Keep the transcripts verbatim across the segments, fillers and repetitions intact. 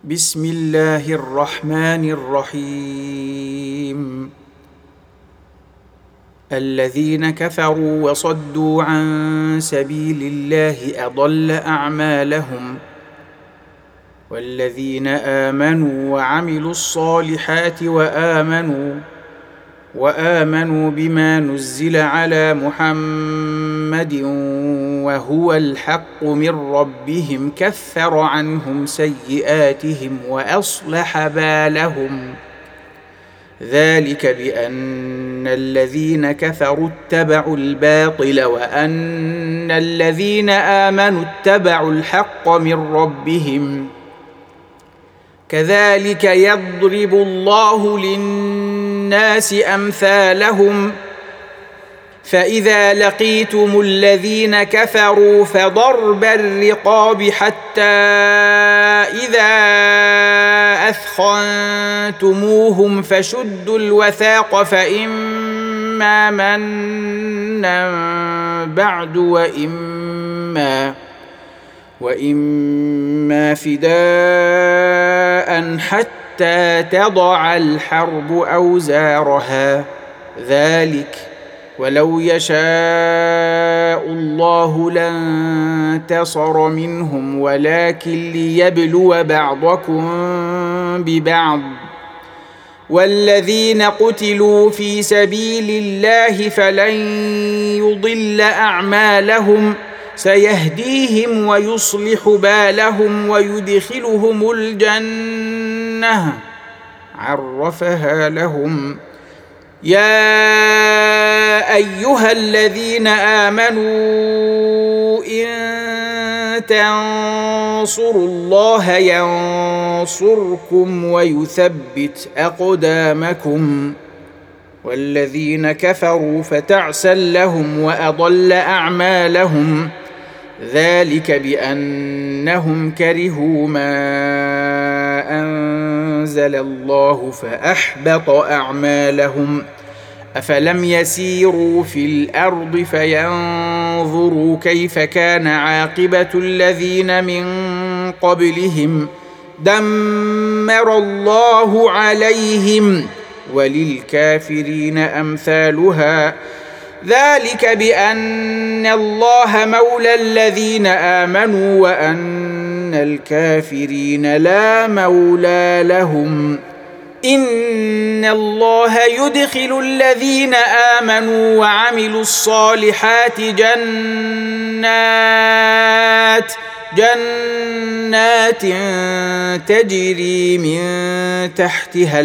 بسم الله الرحمن الرحيم. الذين كفروا وصدوا عن سبيل الله أضل أعمالهم، والذين آمنوا وعملوا الصالحات وآمنوا وآمنوا بما نزل على محمد وهو الحق من ربهم كفر عنهم سيئاتهم وأصلح بالهم، ذلك بأن الذين كفروا اتبعوا الباطل وأن الذين آمنوا اتبعوا الحق من ربهم، كذلك يضرب الله للناس أمثالهم، فإذا لقيتم الذين كفروا فضرب الرقاب حتى إذا أثخنتموهم فشدوا الوثاق، فإما منا بعد وإما وإما فداء حتى تضع الحرب أوزارها، ذلك ولو يشاء الله لانتصر منهم ولكن ليبلو بعضكم ببعض، والذين قتلوا في سبيل الله فلن يضل أعمالهم، سيهديهم ويصلح بالهم ويدخلهم الجنة عرفها لهم. يا أيها الذين آمنوا إن تنصروا الله ينصركم ويثبت أقدامكم، والذين كفروا فتعسا لهم وأضل أعمالهم، ذلك بأنهم كرهوا ما أنزل الله فأحبط أعمالهم. أفلم يسيروا في الأرض فينظروا كيف كان عاقبة الذين من قبلهم، دمر الله عليهم وللكافرين أمثالها، ذلك بأن الله مولى الذين آمنوا وأن الكافرين لا مولى لهم. إن الله يدخل الذين آمنوا وعملوا الصالحات جنات جنات تجري من تحتها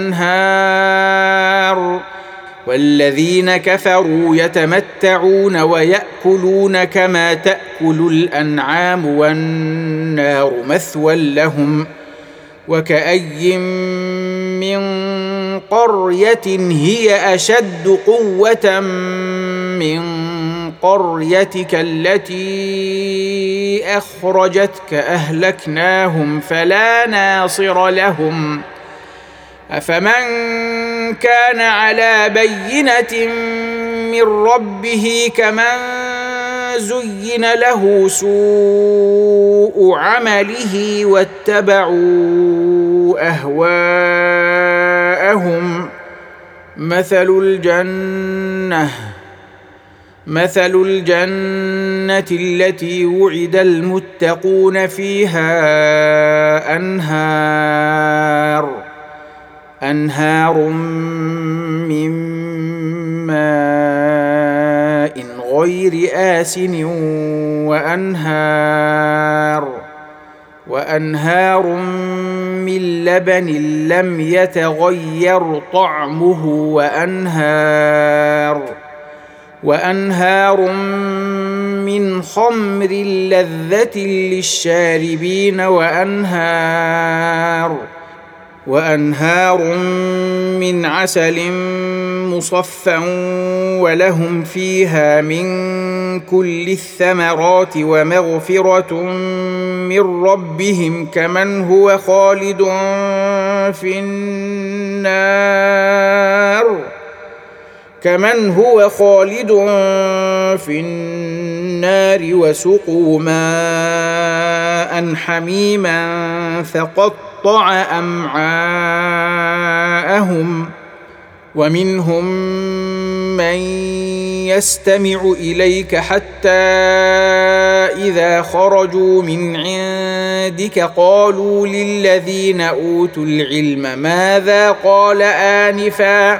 الأنهار، والذين كفروا يتمتعون ويأكلون كما تأكل الأنعام والنار مثوى لهم. وكأي من قرية هي أشد قوة من قريتك التي أخرجتك أهلكناهم فلا ناصر لهم. أفمن كان على بينة من ربه كمن زين له سوء عمله واتبعوا أهواءهم، مثل الجنة مثل الجنة التي وعد المتقون فيها أنهار أنهار من ماء غير آسن وأنهار وأنهار من لبن لم يتغير طعمه وأنهار وأنهار من خمر لذة للشاربين وأنهار وأنهار من عسل مصفى ولهم فيها من كل الثمرات ومغفرة من ربهم كمن هو خالد في النار كمن هو خالد في النار النار وسقوا ماء حميما فقطع أمعاءهم ومنهم من يستمع إليك حتى إذا خرجوا من عندك قالوا للذين أوتوا العلم ماذا قال آنفا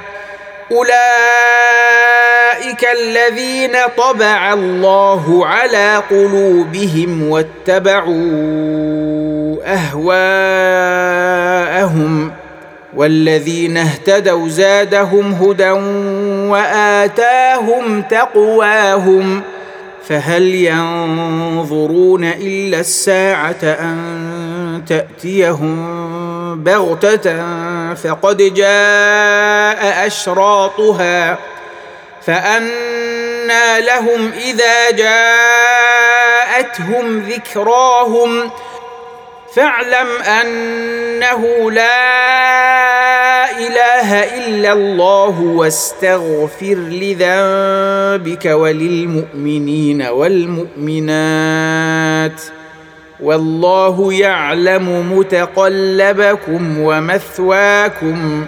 أولئك الذين طبع الله على قلوبهم واتبعوا أهواءهم والذين اهتدوا زادهم هدى وآتاهم تقواهم فهل ينظرون إلا الساعة أن تأتيهم بغتة فقد جاء أشراطها فأنى لهم إذا جاءتهم ذكراهم فاعلم أنه لا إله إلا الله واستغفر لذنبك وللمؤمنين والمؤمنات والله يعلم متقلبكم ومثواكم.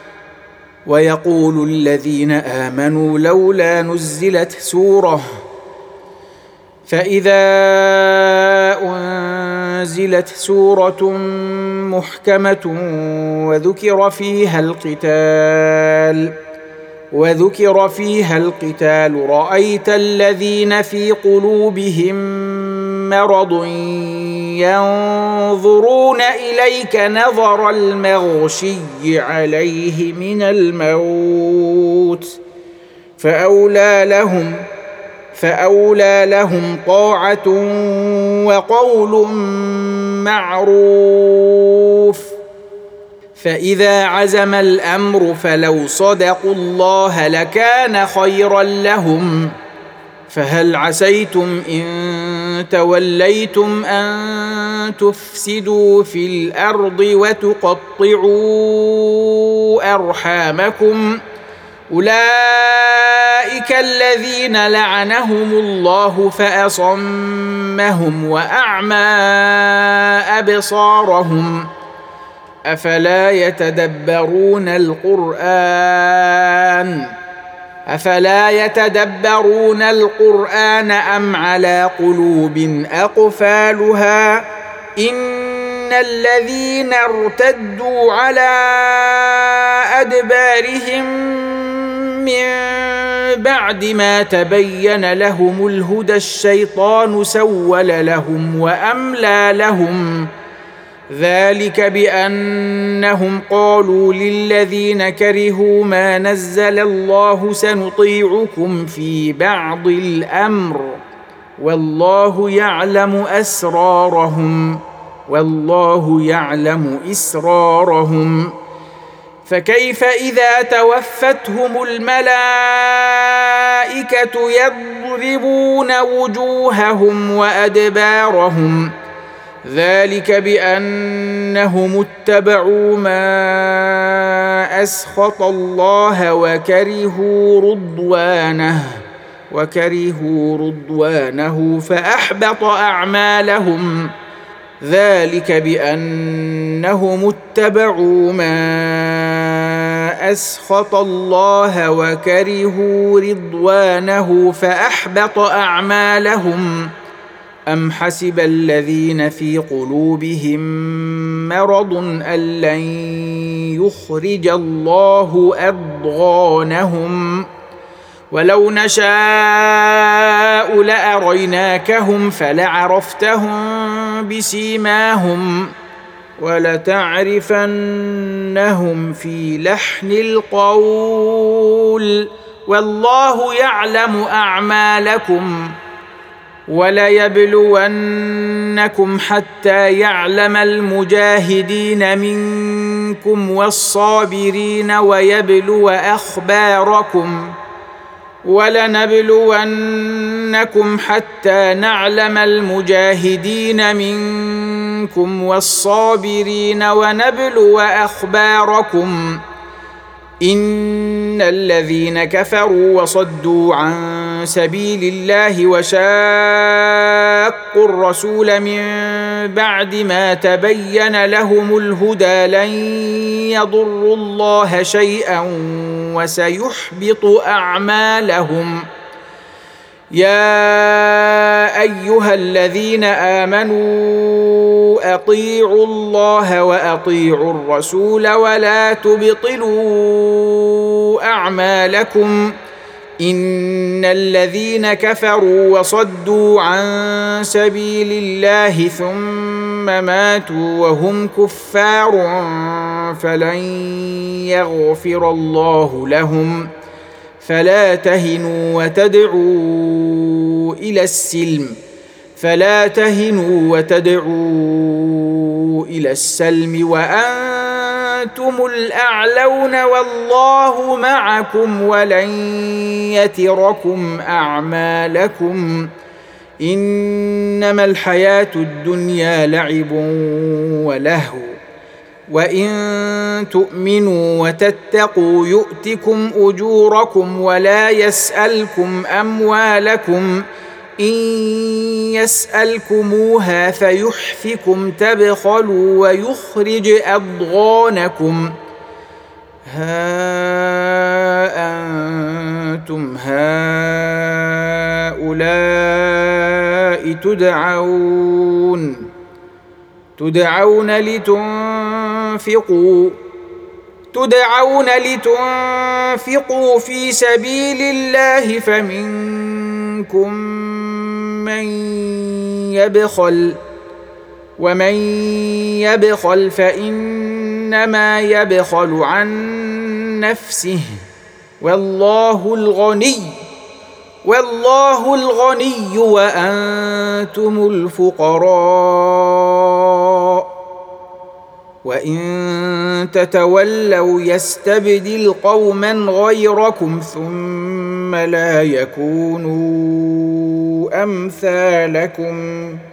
ويقول الذين آمنوا لولا نزلت سورة فإذا أنزلت سورة محكمة وذكر فيها القتال وذكر فيها القتال رأيت الذين في قلوبهم مرض ينظرون إليك نظر المغشي عليه من الموت فأولى لهم فأولى لهم طاعة وقول معروف. فإذا عزم الأمر فلو صدقوا الله لكان خيرا لهم. فهل عسيتم إن توليتم أن تفسدوا في الأرض وتقطعوا أرحامكم أولئك الذين لعنهم الله فأصمهم وأعمى أبصارهم أفلا يتدبرون القرآن أفلا يتدبرون القرآن أم على قلوب أقفالها إن الذين ارتدوا على أدبارهم من بعد ما تبين لهم الهدى الشيطان سول لهم وأملى لهم ذلك بأنهم قالوا للذين كرهوا ما نزل الله سنطيعكم في بعض الأمر والله يعلم أسرارهم والله يعلم إسرارهم. فكيف إذا توفتهم الملائكة يضربون وجوههم وأدبارهم ذلك بأنهم اتبعوا ما أسخط الله وكرهوا رضوانه وكرهوا رضوانه فأحبط أعمالهم ذلك بأنهم اتبعوا ما أسخط الله وكرهوا رضوانه فأحبط أعمالهم. أم حسب الذين في قلوبهم مرض أن لن يخرج الله أضغانهم ولو نشاء لأريناكهم فلعرفتهم بسيماهم ولتعرفنهم في لحن القول والله يعلم أعمالكم وليبلونكم حتى يعلم المجاهدين منكم والصابرين ويبلو أخباركم ولنبلونكم حتى نعلم المجاهدين منكم والصابرين ونبلو أخباركم إن الذين كفروا وصدوا عن سبيل الله وشاقوا الرسول من بعد ما تبين لهم الهدى لن يضروا الله شيئا وسيحبط أعمالهم. يا أيها الذين آمنوا أطيعوا الله وأطيعوا الرسول ولا تبطلوا أعمالكم إن الذين كفروا وصدوا عن سبيل الله ثم ماتوا وهم كفار فلن يغفر الله لهم فلا تهنوا وتدعوا إلى السلم فلا تهنوا وتدعوا إلى السلم وأنتم الأعلون والله معكم ولن يتركم أعمالكم إنما الحياة الدنيا لعب ولهو وإن تؤمنوا وتتقوا يؤتكم أجوركم ولا يسألكم أموالكم إن يسألكموها فيحفكم تبخلوا ويخرج أضغانكم ها أنتم هؤلاء تدعون تدعون لتنفقوا تدعون لتنفقوا في سبيل الله فمنكم من يبخل ومن يبخل فإنما يبخل عن نفسه والله الغني والله الغني وأنتم الفقراء وإن تتولوا يستبدل قوما غيركم ثم لا يكونوا أمثالكم